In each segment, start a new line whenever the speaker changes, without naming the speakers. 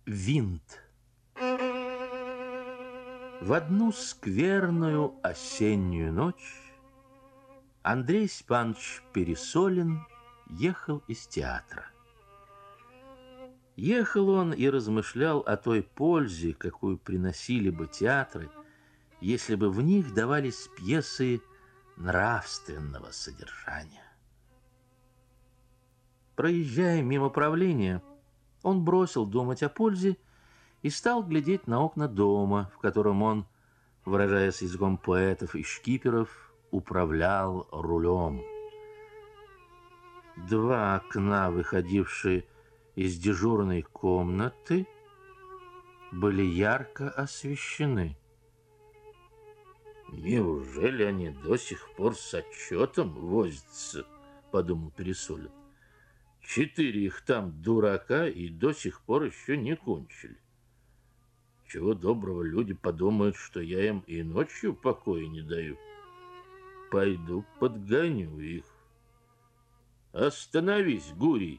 Винт. В одну скверную осеннюю ночь Андрей Степанович Пересолин ехал из театра. Ехал он и размышлял о той пользе, какую приносили бы театры, если бы в них давались пьесы нравственного содержания. Проезжая мимо правления, он бросил думать о пользе и стал глядеть на окна дома, в котором он, выражаясь языком поэтов и шкиперов, управлял рулем. Два окна, выходившие из дежурной комнаты, были ярко освещены. «Неужели они до сих пор с отчетом возятся?» — подумал Пересолин. 4 их там дурака и до сих пор еще не кончили. Чего доброго, люди подумают, что я им и ночью покоя не даю. Пойду подгоню их. Остановись, Гурий!»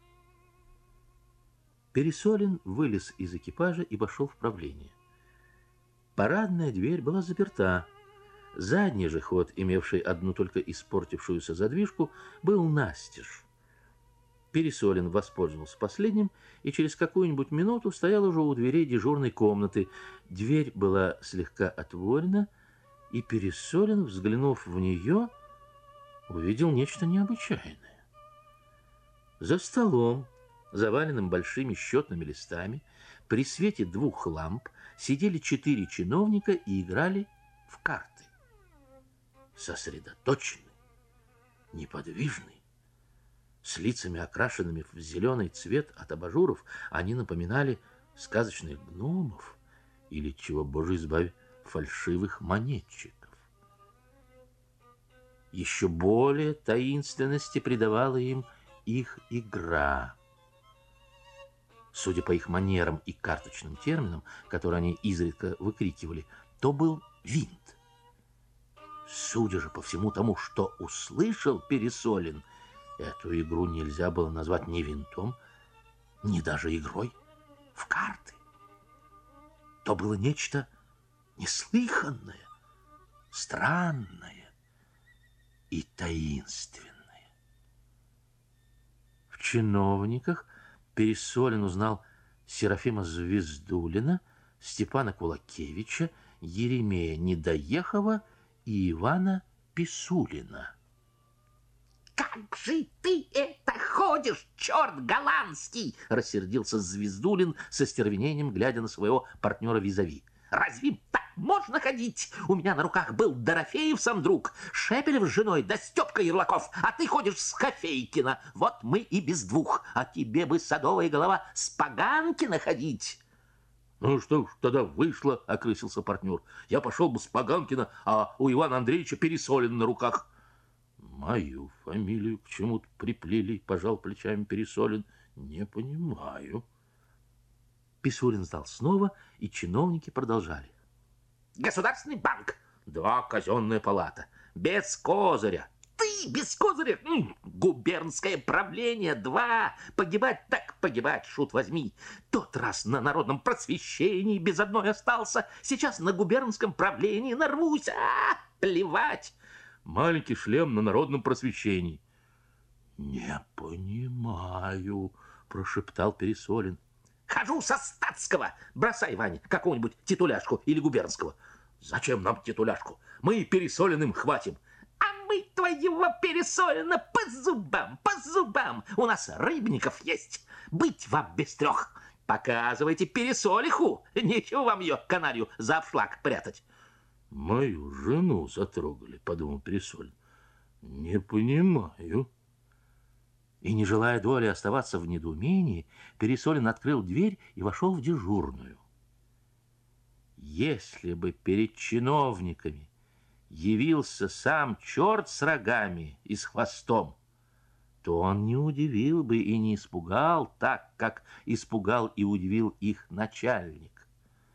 Пересолин вылез из экипажа и вошел в правление. Парадная дверь была заперта. Задний же ход, имевший одну только испортившуюся задвижку, был настежь. Пересолин воспользовался последним и через какую-нибудь минуту стоял уже у дверей дежурной комнаты. Дверь была слегка отворена, и Пересолин, взглянув в нее, увидел нечто необычайное. За столом, заваленным большими счетными листами, при свете 2 ламп сидели 4 чиновника и играли в карты. Сосредоточенный, неподвижный, с лицами, окрашенными в зеленый цвет от абажуров, они напоминали сказочных гномов или, чего, Боже избави, фальшивых монетчиков. Еще более таинственности придавала им их игра. Судя по их манерам и карточным терминам, которые они изредка выкрикивали, то был винт. Судя же по всему тому, что услышал Пересолин, эту игру нельзя было назвать ни винтом, ни даже игрой в карты. То было нечто неслыханное, странное и таинственное. В чиновниках Пересолин узнал Серафима Звездулина, Степана Кулакевича, Еремея Недоехова и Ивана Писулина.
«Как же ты это ходишь, черт голландский!» — рассердился Звездулин со стервенением, глядя на своего партнера визави. «Разве так можно ходить? У меня на руках был Дорофеев сам друг, Шепелев с женой, да Степка Ярлаков, а ты ходишь с Кофейкина. Вот мы и без 2, а тебе бы, садовая голова, с Поганкина ходить».
«Ну что ж тогда вышло?» — окрысился партнер. «Я пошел бы с Поганкина, а у Ивана Андреевича Пересолин на руках». «Мою фамилию к чему-то приплели», — пожал плечами Пересолин. «Не понимаю». Писулин сдал снова, и чиновники продолжали.
«Государственный банк,
2 казенная палата.
без козыря». «Ты без козыря? Губернское правление, 2. Погибать так погибать, шут возьми. Тот раз на народном просвещении без одной остался. Сейчас на губернском правлении нарвусь. Плевать».
Маленький шлем на народном просвещении. «Не понимаю», — прошептал Пересолин.
«Хожу со статского. Бросай, Ваня, какого-нибудь титуляшку или губернского».
«Зачем нам титуляшку? Мы Пересолиным хватим».
«А мы твоего Пересолина по зубам, по зубам. У нас Рыбников есть. Быть вам без 3. Показывайте Пересолиху. Нечего вам ее, канарью, за обшлаг прятать».
«Мою жену затрогали», — подумал Пересолин. «Не понимаю». И, не желая доли оставаться в недоумении, Пересолин открыл дверь и вошел в дежурную. Если бы перед чиновниками явился сам черт с рогами и с хвостом, то он не удивил бы и не испугал так, как испугал и удивил их начальник.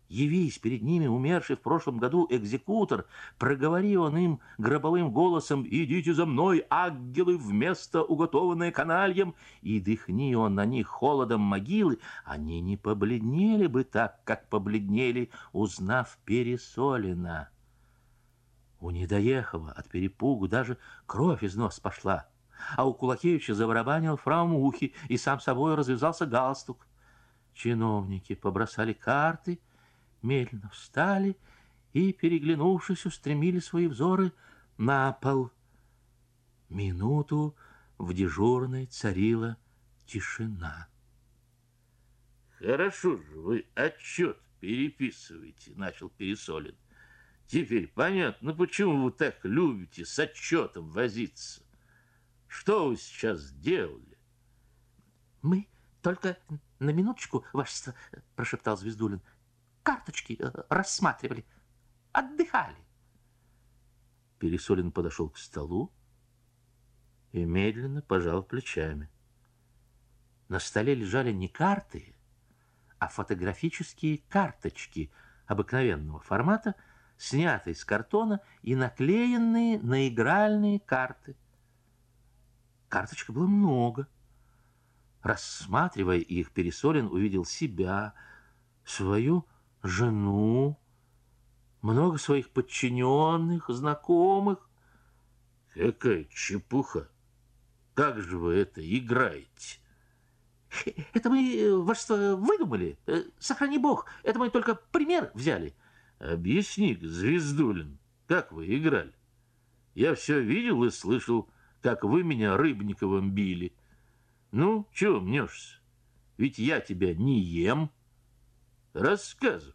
Явись перед ними умерший в прошлом году экзекутор, проговори он им гробовым голосом: «Идите за мной, ангелы, в место, уготованное канальем», и дыхни он на них холодом могилы, они не побледнели бы так, как побледнели, узнав Пересолина. У Недоехова от перепугу даже кровь из носа пошла, а у Кулакевича забарабанил фраумухи, и сам собой развязался галстук. Чиновники побросали карты, медленно встали и, переглянувшись, устремили свои взоры на пол. Минуту в дежурной царила тишина.
«Хорошо же вы отчет переписываете», — начал Пересолин. «Теперь понятно, почему вы так любите с отчетом возиться. Что вы сейчас сделали?»
«Мы только на минуточку, вашество, — прошептал Звездулин, — карточки рассматривали, отдыхали».
Пересолин подошел к столу и медленно пожал плечами. На столе лежали не карты, а фотографические карточки обыкновенного формата, снятые с картона и наклеенные на игральные карты. Карточек было много. Рассматривая их, Пересолин увидел себя, свою жену, много своих подчиненных, знакомых.
«Какая чепуха! Как же вы это играете?»
«Это мы, вашество, выдумали. Сохрани бог, это мы только пример взяли».
«Объясни, Звездулин, как вы играли? Я все видел и слышал, как вы меня Рыбниковым били. Ну, чего мнешься? Ведь я тебя не ем. Рассказывай».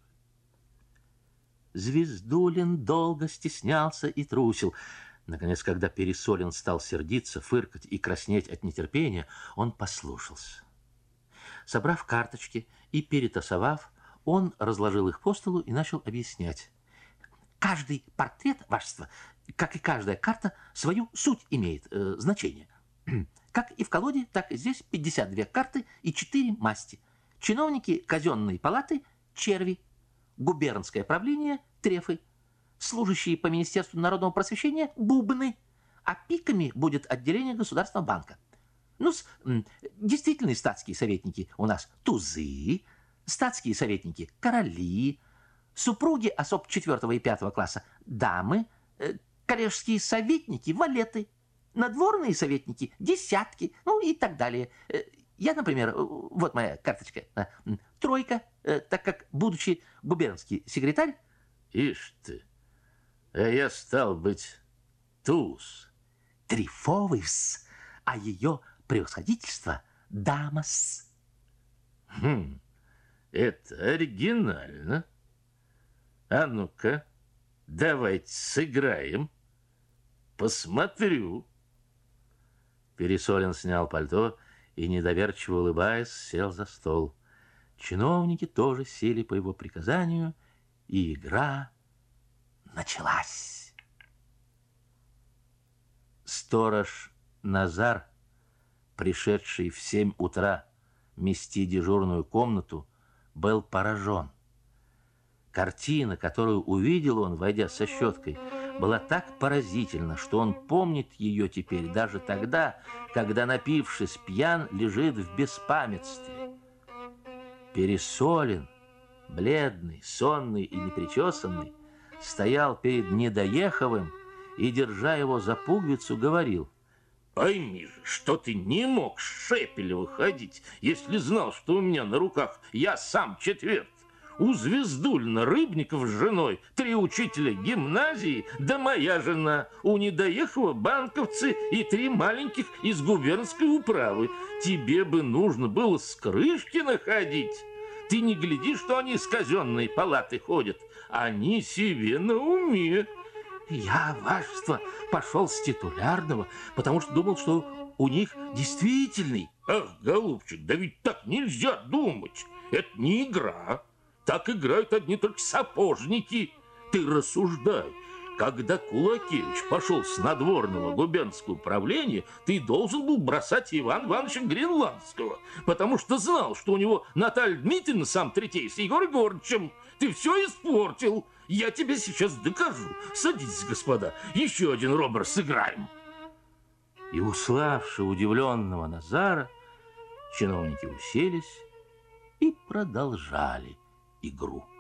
Звездулин долго стеснялся и трусил. Наконец, когда Пересолин стал сердиться, фыркать и краснеть от нетерпения, он послушался. Собрав карточки и перетасовав, он разложил их по столу и начал объяснять.
«Каждый портрет, вашество, как и каждая карта, свою суть имеет, значение. Как и в колоде, так и здесь 52 карты и 4 масти. Чиновники казенной палаты – черви, губернское правление – трефы, служащие по Министерству народного просвещения – бубны, а пиками будет отделение Государственного банка. Ну-с, действительные статские советники у нас тузы, статские советники – короли, супруги особ 4 и 5 класса – дамы, коллежские советники – валеты, надворные советники – десятки, ну и так далее. Я, например, вот моя карточка, тройка, так как, будучи губернский секретарь...
Ишь ты, а я стал быть туз.
Трифовый-с, а ее превосходительство – дамас.
Это оригинально. А ну-ка, давайте сыграем. Посмотрю.
Пересолин снял пальто и, недоверчиво улыбаясь, сел за стол. Чиновники тоже сели по его приказанию, и игра началась. Сторож Назар, пришедший в 7 утра мести дежурную комнату, был поражен. Картина, которую увидел он, войдя со щеткой, была так поразительна, что он помнит ее теперь даже тогда, когда, напившись пьян, лежит в беспамятстве. Пересолин, бледный, сонный и непричесанный, стоял перед Недоеховым и, держа его за пуговицу, говорил:
«Пойми же, что ты не мог с Шепеля ходить, если знал, что у меня на руках я сам четверт. У Звездулина Рыбников с женой, 3 учителя гимназии, да моя жена. У Недоехова банковцы и 3 маленьких из губернской управы. Тебе бы нужно было с крышки находить. Ты не гляди, что они с казенной палаты ходят. Они себе на уме».
Я, вашество, пошел с титулярного, потому что думал, что у них действительный.
Ах, голубчик, да ведь так нельзя думать. Это не игра. Так играют одни только сапожники. Ты рассуждай, Когда Кулакевич пошел с надворного губернского правления, ты должен был бросать Ивана Ивановича Гренландского, потому что знал, что у него Наталья Дмитриевна сам третей с Егором Егорычем. Ты все испортил. Я тебе сейчас докажу. Садитесь, господа, еще один робер сыграем.
И, уславши удивленного Назара, чиновники уселись и продолжали игру.